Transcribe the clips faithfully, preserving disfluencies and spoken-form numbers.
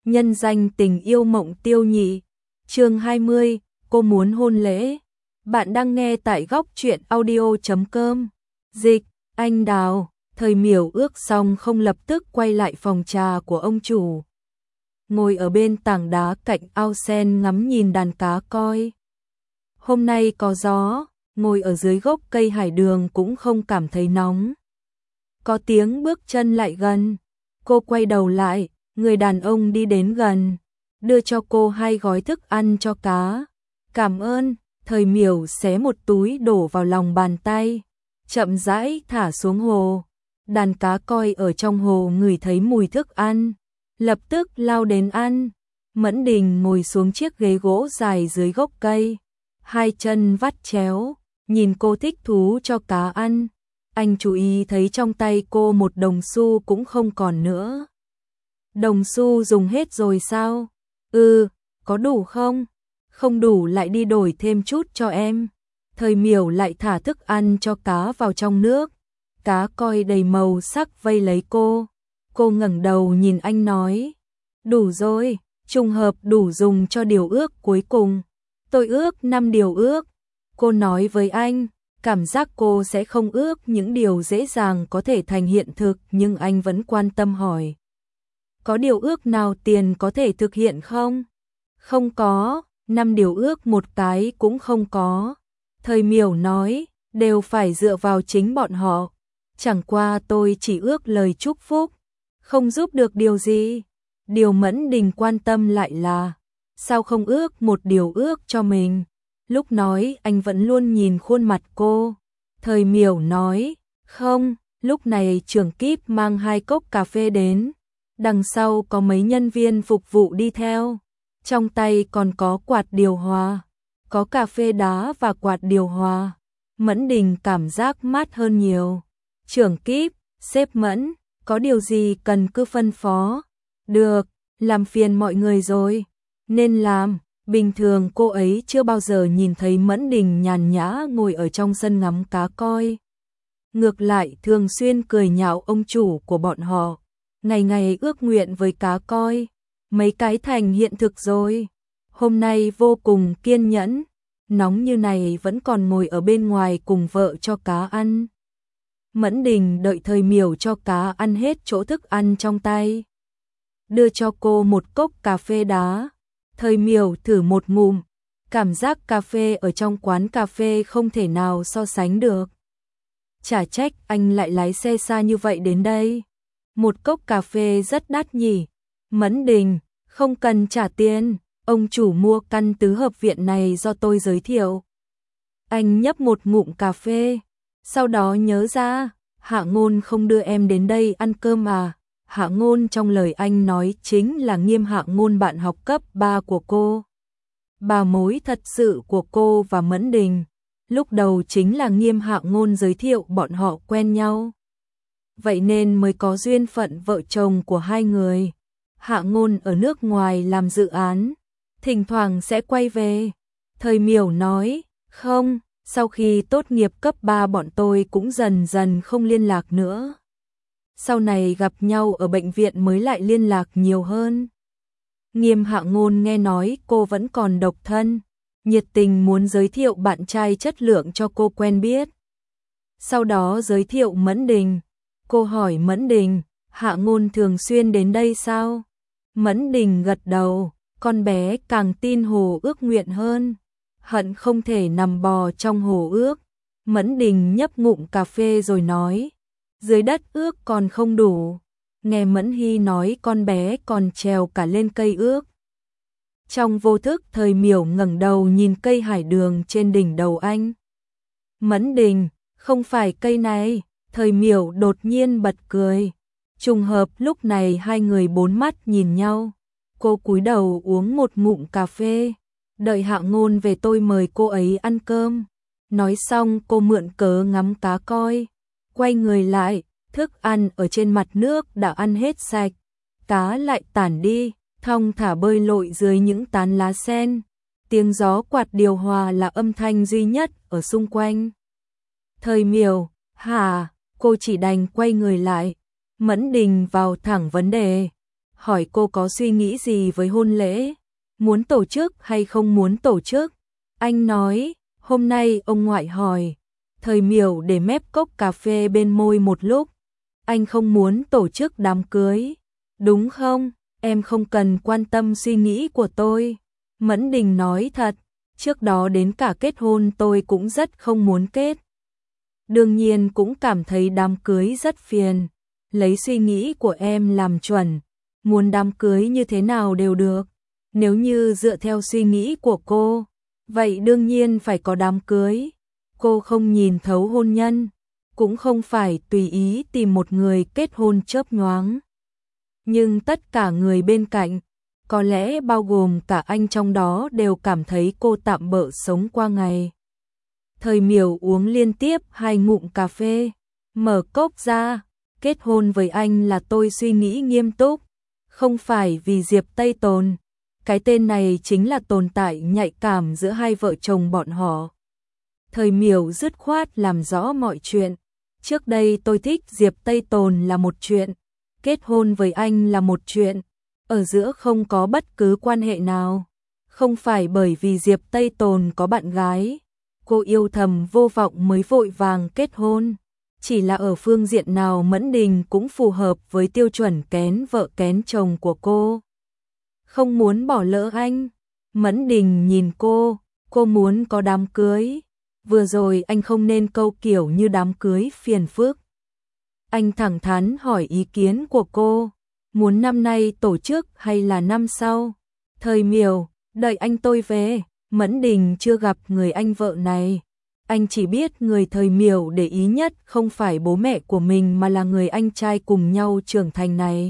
nhân danh tình yêu Mộng Tiêu Nhị. Chương hai mươi, cô muốn hôn lễ. Bạn đang nghe tại góc truyện audio chấm com. Dịch, anh Đào. Thời Miểu ước xong không lập tức quay lại phòng trà của ông chủ. Ngồi ở bên tảng đá cạnh ao sen ngắm nhìn đàn cá coi. Hôm nay có gió, ngồi ở dưới gốc cây hải đường cũng không cảm thấy nóng. Có tiếng bước chân lại gần. Cô quay đầu lại, người đàn ông đi đến gần, đưa cho cô hai gói thức ăn cho cá. Cảm ơn. Thời Miểu xé một túi đổ vào lòng bàn tay, chậm rãi thả xuống hồ. Đàn cá coi ở trong hồ ngửi thấy mùi thức ăn, lập tức lao đến ăn. Mẫn Đình ngồi xuống chiếc ghế gỗ dài dưới gốc cây, hai chân vắt chéo, nhìn cô thích thú cho cá ăn. Anh chú ý thấy trong tay cô một đồng xu cũng không còn nữa. Đồng xu dùng hết rồi sao? Ừ, có đủ không? Không đủ lại đi đổi thêm chút cho em. Thời Miểu lại thả thức ăn cho cá vào trong nước. Cá coi đầy màu sắc vây lấy cô. Cô ngẩng đầu nhìn anh nói, đủ rồi, trùng hợp đủ dùng cho điều ước cuối cùng. Tôi ước năm điều ước. Cô nói với anh, cảm giác cô sẽ không ước những điều dễ dàng có thể thành hiện thực, nhưng anh vẫn quan tâm hỏi. Có điều ước nào tiền có thể thực hiện không? Không có, năm điều ước một cái cũng không có. Thời Miểu nói, đều phải dựa vào chính bọn họ. Chẳng qua tôi chỉ ước lời chúc phúc, không giúp được điều gì. Điều Mẫn Đình quan tâm lại là, sao không ước một điều ước cho mình? Lúc nói anh vẫn luôn nhìn khuôn mặt cô. Thời Miểu nói, không, lúc này trưởng kíp mang hai cốc cà phê đến. Đằng sau có mấy nhân viên phục vụ đi theo. Trong tay còn có quạt điều hòa, có cà phê đá và quạt điều hòa. Mẫn Đình cảm giác mát hơn nhiều. Trưởng kíp, sếp Mẫn, có điều gì cần cứ phân phó. Được, làm phiền mọi người rồi. Nên làm. Bình thường cô ấy chưa bao giờ nhìn thấy Mẫn Đình nhàn nhã ngồi ở trong sân ngắm cá coi. Ngược lại thường xuyên cười nhạo ông chủ của bọn họ. Ngày ngày ước nguyện với cá coi. Mấy cái thành hiện thực rồi. Hôm nay vô cùng kiên nhẫn. Nóng như này vẫn còn ngồi ở bên ngoài cùng vợ cho cá ăn. Mẫn Đình đợi Thời Miểu cho cá ăn hết chỗ thức ăn trong tay. Đưa cho cô một cốc cà phê đá. Thời Miểu thử một ngụm. Cảm giác cà phê ở trong quán cà phê không thể nào so sánh được. Chả trách anh lại lái xe xa như vậy đến đây. Một cốc cà phê rất đắt nhỉ. Mẫn Đình, không cần trả tiền. Ông chủ mua căn tứ hợp viện này do tôi giới thiệu. Anh nhấp một ngụm cà phê. Sau đó nhớ ra, Hạ Ngôn không đưa em đến đây ăn cơm à. Hạ Ngôn trong lời anh nói chính là Nghiêm Hạ Ngôn, bạn học cấp ba của cô. Bà mối thật sự của cô và Mẫn Đình. Lúc đầu chính là Nghiêm Hạ Ngôn giới thiệu bọn họ quen nhau. Vậy nên mới có duyên phận vợ chồng của hai người. Hạ Ngôn ở nước ngoài làm dự án, thỉnh thoảng sẽ quay về. Thời Miểu nói, không, sau khi tốt nghiệp cấp ba bọn tôi cũng dần dần không liên lạc nữa. Sau này gặp nhau ở bệnh viện mới lại liên lạc nhiều hơn. Nghiêm Hạ Ngôn nghe nói cô vẫn còn độc thân, nhiệt tình muốn giới thiệu bạn trai chất lượng cho cô quen biết. Sau đó giới thiệu Mẫn Đình. Cô hỏi Mẫn Đình, Hạ Ngôn thường xuyên đến đây sao? Mẫn Đình gật đầu, con bé càng tin hồ ước nguyện hơn. Hận không thể nằm bò trong hồ ước. Mẫn Đình nhấp ngụm cà phê rồi nói, dưới đất ước còn không đủ. Nghe Mẫn Hy nói con bé còn trèo cả lên cây ước. Trong vô thức Thời Miểu ngẩng đầu nhìn cây hải đường trên đỉnh đầu anh. Mẫn Đình, không phải cây này. Thời Miểu đột nhiên bật cười. Trùng hợp lúc này hai người bốn mắt nhìn nhau. Cô cúi đầu uống một ngụm cà phê. Đợi Hạ Ngôn về tôi mời cô ấy ăn cơm. Nói xong cô mượn cớ ngắm cá coi. Quay người lại, thức ăn ở trên mặt nước đã ăn hết sạch. Cá lại tản đi, thong thả bơi lội dưới những tán lá sen. Tiếng gió quạt điều hòa là âm thanh duy nhất ở xung quanh. Thời Miểu, hả? Cô chỉ đành quay người lại. Mẫn Đình vào thẳng vấn đề. hỏi cô có suy nghĩ gì với hôn lễ, muốn tổ chức hay không muốn tổ chức. Anh nói, hôm nay ông ngoại hỏi. Thời Miểu để mép cốc cà phê bên môi một lúc. Anh không muốn tổ chức đám cưới, đúng không? Em không cần quan tâm suy nghĩ của tôi. Mẫn Đình nói thật, trước đó đến cả kết hôn tôi cũng rất không muốn kết. Đương nhiên cũng cảm thấy đám cưới rất phiền. Lấy suy nghĩ của em làm chuẩn, muốn đám cưới như thế nào đều được. Nếu như dựa theo suy nghĩ của cô, vậy đương nhiên phải có đám cưới. Cô không nhìn thấu hôn nhân, cũng không phải tùy ý tìm một người kết hôn chớp nhoáng. Nhưng tất cả người bên cạnh, có lẽ bao gồm cả anh trong đó đều cảm thấy cô tạm bợ sống qua ngày. Thời Miểu uống liên tiếp hai ngụm cà phê, mở cốc ra, kết hôn với anh là tôi suy nghĩ nghiêm túc, không phải vì Diệp Tây Tồn. Cái tên này chính là tồn tại nhạy cảm giữa hai vợ chồng bọn họ. Thời Miểu dứt khoát làm rõ mọi chuyện. Trước đây tôi thích Diệp Tây Tồn là một chuyện, kết hôn với anh là một chuyện, ở giữa không có bất cứ quan hệ nào. Không phải bởi vì Diệp Tây Tồn có bạn gái, cô yêu thầm vô vọng mới vội vàng kết hôn. Chỉ là ở phương diện nào Mẫn Đình cũng phù hợp với tiêu chuẩn kén vợ kén chồng của cô. Không muốn bỏ lỡ anh. Mẫn Đình nhìn cô, cô muốn có đám cưới. Vừa rồi anh không nên câu kiểu như đám cưới phiền phức. Anh thẳng thắn hỏi ý kiến của cô, muốn năm nay tổ chức hay là năm sau. Thời Miểu, đợi anh tôi về. Mẫn Đình chưa gặp người anh vợ này. Anh chỉ biết người Thời Miểu để ý nhất không phải bố mẹ của mình mà là người anh trai cùng nhau trưởng thành này.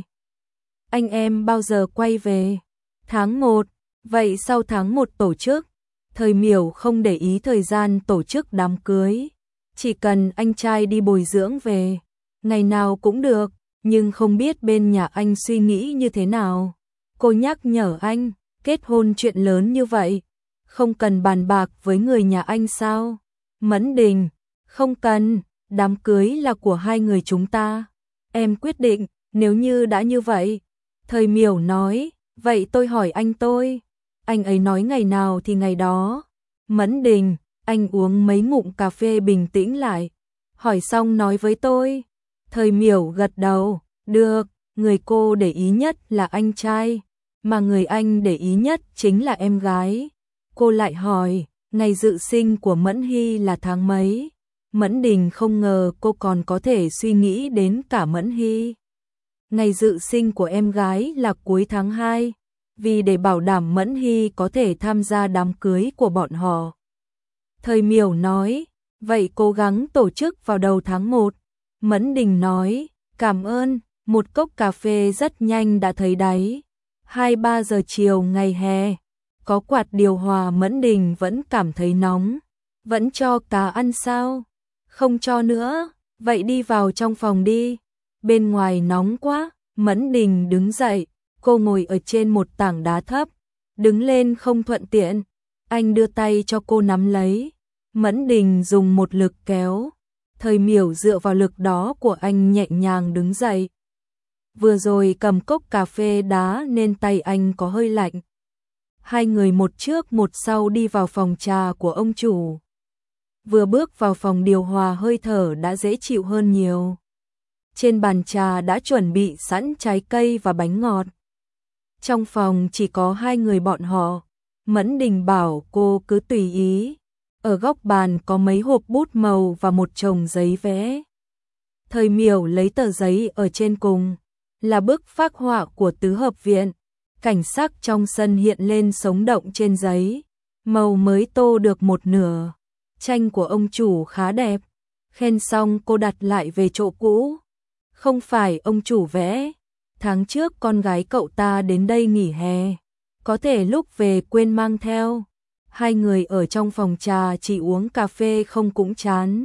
Anh em bao giờ quay về? Tháng một, vậy sau tháng một tổ chức. Thời Miểu không để ý thời gian tổ chức đám cưới, chỉ cần anh trai đi bồi dưỡng về, ngày nào cũng được, nhưng không biết bên nhà anh suy nghĩ như thế nào. Cô nhắc nhở anh, kết hôn chuyện lớn như vậy, không cần bàn bạc với người nhà anh sao? Mẫn Đình, không cần, đám cưới là của hai người chúng ta. Em quyết định, nếu như đã như vậy. Thời Miểu nói, vậy tôi hỏi anh tôi. Anh ấy nói ngày nào thì ngày đó. Mẫn Đình, anh uống mấy ngụm cà phê bình tĩnh lại. Hỏi xong nói với tôi. Thời Miểu gật đầu, được, người cô để ý nhất là anh trai, mà người anh để ý nhất chính là em gái. Cô lại hỏi, ngày dự sinh của Mẫn Hy là tháng mấy? Mẫn Đình không ngờ cô còn có thể suy nghĩ đến cả Mẫn Hy. Ngày dự sinh của em gái là cuối tháng hai, vì để bảo đảm Mẫn Hy có thể tham gia đám cưới của bọn họ. Thời Miểu nói, vậy cố gắng tổ chức vào đầu tháng một. Mẫn Đình nói, cảm ơn, một cốc cà phê rất nhanh đã thấy đáy. hai ba giờ chiều ngày hè, có quạt điều hòa Mẫn Đình vẫn cảm thấy nóng. Vẫn cho cá ăn sao? Không cho nữa, vậy đi vào trong phòng đi. Bên ngoài nóng quá. Mẫn Đình đứng dậy, cô ngồi ở trên một tảng đá thấp, đứng lên không thuận tiện. Anh đưa tay cho cô nắm lấy. Mẫn Đình dùng một lực kéo. Thời Miểu dựa vào lực đó của anh nhẹ nhàng đứng dậy. Vừa rồi cầm cốc cà phê đá nên tay anh có hơi lạnh. Hai người một trước một sau đi vào phòng trà của ông chủ. Vừa bước vào phòng điều hòa hơi thở đã dễ chịu hơn nhiều. Trên bàn trà đã chuẩn bị sẵn trái cây và bánh ngọt. Trong phòng chỉ có hai người bọn họ. Mẫn Đình bảo cô cứ tùy ý. Ở góc bàn có mấy hộp bút màu và một chồng giấy vẽ. Thời Miểu lấy tờ giấy ở trên cùng, là bức phác họa của tứ hợp viện. Cảnh sắc trong sân hiện lên sống động trên giấy. Màu mới tô được một nửa. Tranh của ông chủ khá đẹp. Khen xong cô đặt lại về chỗ cũ. Không phải ông chủ vẽ. Tháng trước con gái cậu ta đến đây nghỉ hè. Có thể lúc về quên mang theo. Hai người ở trong phòng trà chỉ uống cà phê không cũng chán.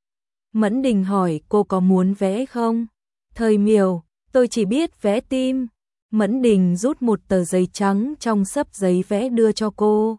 Mẫn Đình hỏi cô có muốn vẽ không? Thời Miểu, tôi chỉ biết vẽ tim. Mẫn Đình rút một tờ giấy trắng trong xấp giấy vẽ đưa cho cô.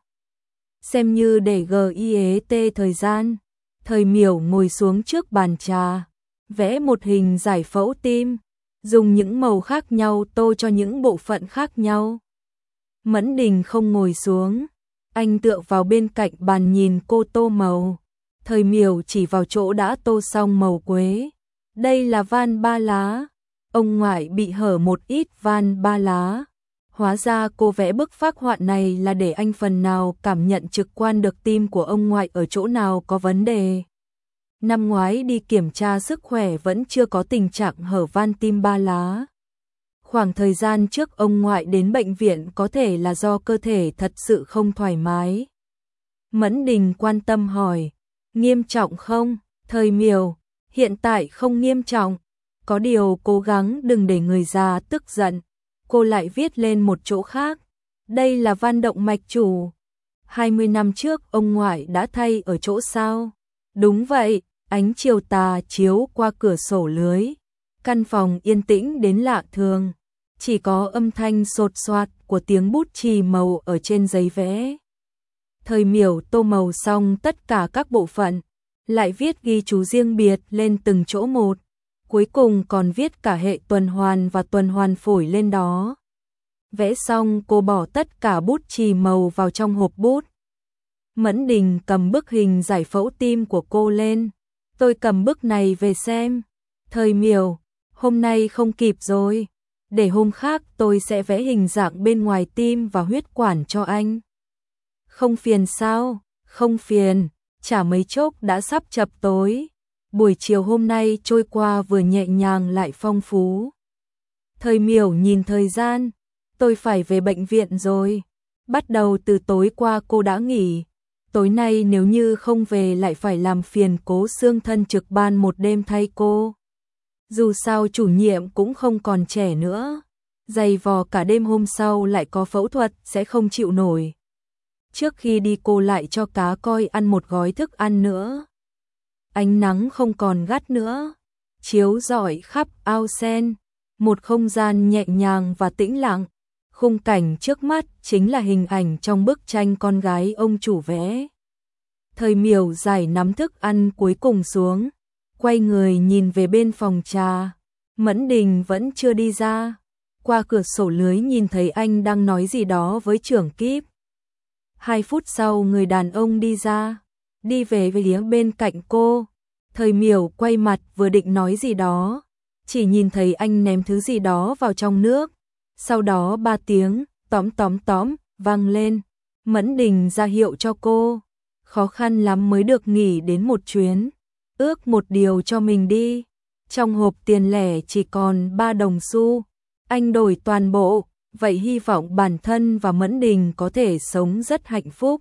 Xem như để giết thời gian. Thời Miểu ngồi xuống trước bàn trà, vẽ một hình giải phẫu tim. dùng những màu khác nhau tô cho những bộ phận khác nhau. Mẫn Đình không ngồi xuống, anh tựa vào bên cạnh bàn nhìn cô tô màu. Thời Miểu chỉ vào chỗ đã tô xong màu quế. Đây là van ba lá. Ông ngoại bị hở một ít van ba lá. Hóa ra cô vẽ bức phác họa này là để anh phần nào cảm nhận trực quan được tim của ông ngoại ở chỗ nào có vấn đề. Năm ngoái đi kiểm tra sức khỏe vẫn chưa có tình trạng hở van tim ba lá. Khoảng thời gian trước ông ngoại đến bệnh viện có thể là do cơ thể thật sự không thoải mái. Mẫn Đình quan tâm hỏi, nghiêm trọng không? Thời Miểu, hiện tại không nghiêm trọng. Có điều cố gắng đừng để người già tức giận. Cô lại viết lên một chỗ khác. Đây là van động mạch chủ. hai mươi năm trước ông ngoại đã thay ở chỗ sao? Đúng vậy, ánh chiều tà chiếu qua cửa sổ lưới. Căn phòng yên tĩnh đến lạ thường. Chỉ có âm thanh sột soạt của tiếng bút chì màu ở trên giấy vẽ. Thời Miểu tô màu xong tất cả các bộ phận, lại viết ghi chú riêng biệt lên từng chỗ một. Cuối cùng còn viết cả hệ tuần hoàn và tuần hoàn phổi lên đó. Vẽ xong cô bỏ tất cả bút chì màu vào trong hộp bút. Mẫn Đình cầm bức hình giải phẫu tim của cô lên. Tôi cầm bức này về xem. Thời Miểu, hôm nay không kịp rồi. Để hôm khác tôi sẽ vẽ hình dạng bên ngoài tim và huyết quản cho anh. Không phiền sao? Không phiền, chả mấy chốc đã sắp chập tối. Buổi chiều hôm nay trôi qua vừa nhẹ nhàng lại phong phú. Thời Miểu nhìn thời gian, tôi phải về bệnh viện rồi. Bắt đầu từ tối qua cô đã nghỉ. Tối nay nếu như không về lại phải làm phiền Cố Xương Thân trực ban một đêm thay cô. Dù sao chủ nhiệm cũng không còn trẻ nữa. Dày vò cả đêm hôm sau lại có phẫu thuật sẽ không chịu nổi. Trước khi đi cô lại cho cá coi ăn một gói thức ăn nữa. Ánh nắng không còn gắt nữa, chiếu rọi khắp ao sen, một không gian nhẹ nhàng và tĩnh lặng. Khung cảnh trước mắt chính là hình ảnh trong bức tranh con gái ông chủ vẽ. Thời Miểu giải nắm thức ăn cuối cùng xuống, quay người nhìn về bên phòng trà. Mẫn Đình vẫn chưa đi ra. Qua cửa sổ lưới nhìn thấy anh đang nói gì đó với trưởng kíp. Hai phút sau người đàn ông đi ra, đi về phía bên cạnh cô. Thời Miểu quay mặt vừa định nói gì đó, chỉ nhìn thấy anh ném thứ gì đó vào trong nước. Sau đó ba tiếng tóm tóm tóm vang lên. Mẫn Đình ra hiệu cho cô. Khó khăn lắm mới được nghỉ đến một chuyến. Ước một điều cho mình đi. Trong hộp tiền lẻ chỉ còn ba đồng xu. Anh đổi toàn bộ. Vậy hy vọng bản thân và Mẫn Đình có thể sống rất hạnh phúc.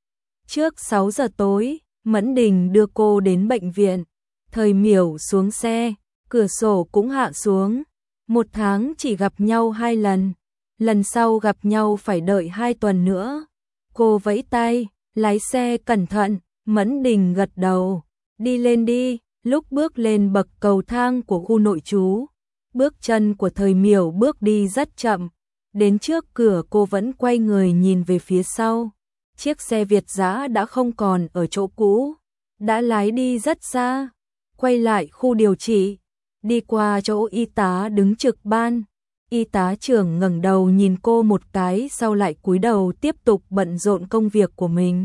Trước sáu giờ tối, Mẫn Đình đưa cô đến bệnh viện. Thời Miểu xuống xe, cửa sổ cũng hạ xuống. Một tháng chỉ gặp nhau hai lần. Lần sau gặp nhau phải đợi hai tuần nữa. Cô vẫy tay, lái xe cẩn thận. Mẫn Đình gật đầu. Đi lên đi. Lúc bước lên bậc cầu thang của khu nội trú, bước chân của Thời Miểu bước đi rất chậm. Đến trước cửa cô vẫn quay người nhìn về phía sau. Chiếc xe Việt dã đã không còn ở chỗ cũ, đã lái đi rất xa. Quay lại khu điều trị, đi qua chỗ y tá đứng trực ban. Y tá trưởng ngẩng đầu nhìn cô một cái sau lại cúi đầu tiếp tục bận rộn công việc của mình.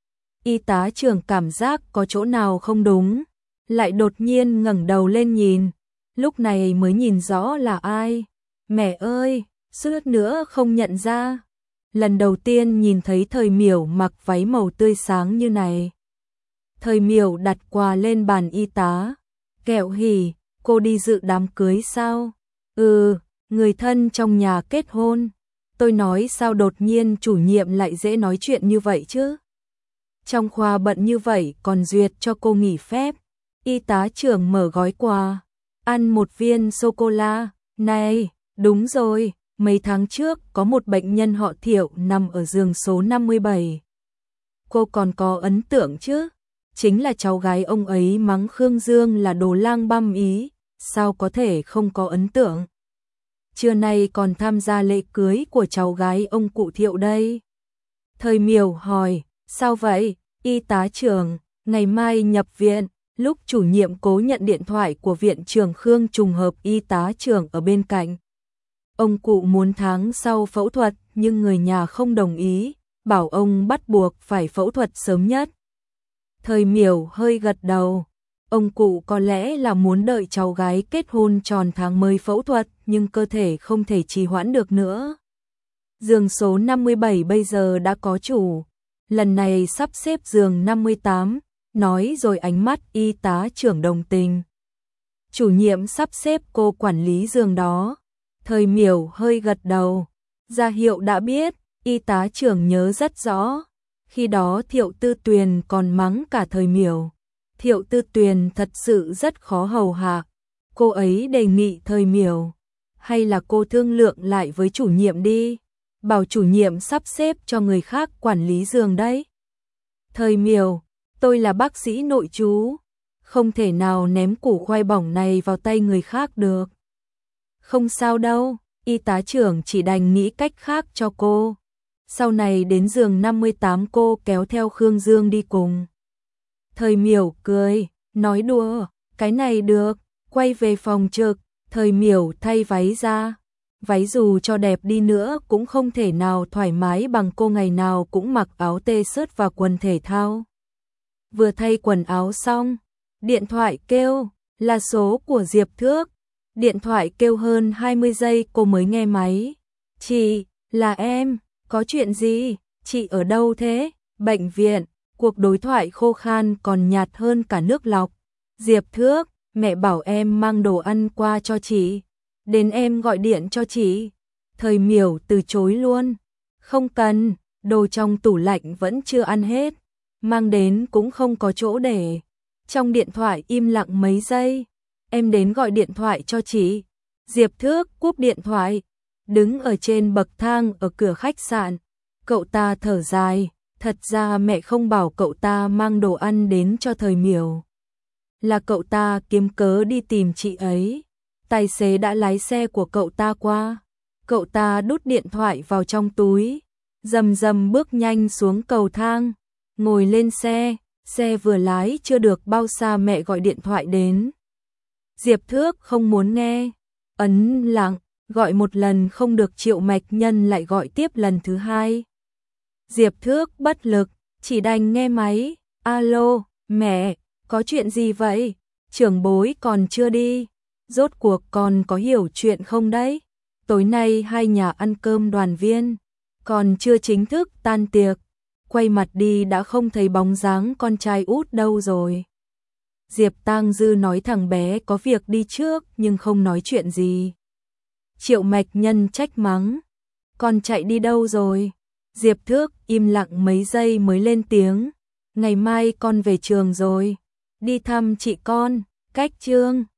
Y tá trưởng cảm giác có chỗ nào không đúng, lại đột nhiên ngẩng đầu lên nhìn. Lúc này mới nhìn rõ là ai. Mẹ ơi, suýt nữa không nhận ra. Lần đầu tiên nhìn thấy Thời Miểu mặc váy màu tươi sáng như này. Thời Miểu đặt quà lên bàn y tá. Kẹo hỉ, cô đi dự đám cưới sao? Ừ, người thân trong nhà kết hôn. Tôi nói sao đột nhiên chủ nhiệm lại dễ nói chuyện như vậy chứ? Trong khoa bận như vậy còn duyệt cho cô nghỉ phép. Y tá trưởng mở gói quà. Ăn một viên sô-cô-la. Này, đúng rồi, mấy tháng trước có một bệnh nhân họ Thiệu nằm ở giường số năm mươi bảy. Cô còn có ấn tượng chứ? Chính là cháu gái ông ấy mắng Khương Dương là đồ lang băm ý, sao có thể không có ấn tượng? Trưa nay còn tham gia lễ cưới của cháu gái ông cụ Thiệu đây. Thời Miểu hỏi, sao vậy? Y tá trưởng, ngày mai nhập viện, Lúc chủ nhiệm Cố nhận điện thoại của viện trưởng Khương trùng hợp y tá trưởng ở bên cạnh. Ông cụ muốn tháng sau phẫu thuật nhưng người nhà không đồng ý, bảo ông bắt buộc phải phẫu thuật sớm nhất. Thời Miểu hơi gật đầu. Ông cụ có lẽ là muốn đợi cháu gái kết hôn tròn tháng mới phẫu thuật, nhưng cơ thể không thể trì hoãn được nữa. Giường số năm mươi bảy bây giờ đã có chủ. Lần này sắp xếp giường năm mươi tám, nói rồi ánh mắt y tá trưởng đồng tình. Chủ nhiệm sắp xếp cô quản lý giường đó. Thời Miểu hơi gật đầu. Ra hiệu đã biết, y tá trưởng nhớ rất rõ. Khi đó Thiệu Tư Tuyền còn mắng cả Thời Miểu. Thiệu Tư Tuyền thật sự rất khó hầu hạ. Cô ấy đề nghị Thời Miểu, hay là cô thương lượng lại với chủ nhiệm đi, bảo chủ nhiệm sắp xếp cho người khác quản lý giường đấy. Thời Miểu, tôi là bác sĩ nội trú, không thể nào ném củ khoai bỏng này vào tay người khác được. Không sao đâu, y tá trưởng chỉ đành nghĩ cách khác cho cô. Sau này đến giường năm mươi tám cô kéo theo Khương Dương đi cùng. Thời Miểu cười, nói đùa, cái này được, quay về phòng trực. Thời Miểu thay váy ra. Váy dù cho đẹp đi nữa cũng không thể nào thoải mái bằng cô ngày nào cũng mặc áo t-shirt và quần thể thao. Vừa thay quần áo xong, điện thoại kêu, là số của Diệp Thước. Điện thoại kêu hơn hai mươi giây cô mới nghe máy. Chị, là em, có chuyện gì? Chị ở đâu thế? Bệnh viện. Cuộc đối thoại khô khan còn nhạt hơn cả nước lọc. Diệp Thước, mẹ bảo em mang đồ ăn qua cho chị. Đến em gọi điện cho chị. Thời Miểu từ chối luôn. Không cần, đồ trong tủ lạnh vẫn chưa ăn hết. Mang đến cũng không có chỗ để. Trong điện thoại im lặng mấy giây. Em đến gọi điện thoại cho chị. Diệp Thước cúp điện thoại. Đứng ở trên bậc thang ở cửa khách sạn. Cậu ta thở dài. Thật ra mẹ không bảo cậu ta mang đồ ăn đến cho Thời Miểu. Là cậu ta kiếm cớ đi tìm chị ấy. Tài xế đã lái xe của cậu ta qua. Cậu ta đút điện thoại vào trong túi. Rầm rầm bước nhanh xuống cầu thang. Ngồi lên xe. Xe vừa lái chưa được bao xa mẹ gọi điện thoại đến. Diệp Thước không muốn nghe. Ấn lặng. Gọi một lần không được Triệu Mạch Nhân lại gọi tiếp lần thứ hai. Diệp Thước bất lực. Chỉ đành nghe máy. Alo, mẹ, có chuyện gì vậy? Trưởng bối còn chưa đi. Rốt cuộc con có hiểu chuyện không đấy? Tối nay hai nhà ăn cơm đoàn viên. Còn chưa chính thức tan tiệc. Quay mặt đi đã không thấy bóng dáng con trai út đâu rồi. Diệp Tang Dư nói thằng bé có việc đi trước nhưng không nói chuyện gì. Triệu Mạch Nhân trách mắng. Con chạy đi đâu rồi? Diệp Thước im lặng mấy giây mới lên tiếng. Ngày mai con về trường rồi. Đi thăm chị con, cách Trương.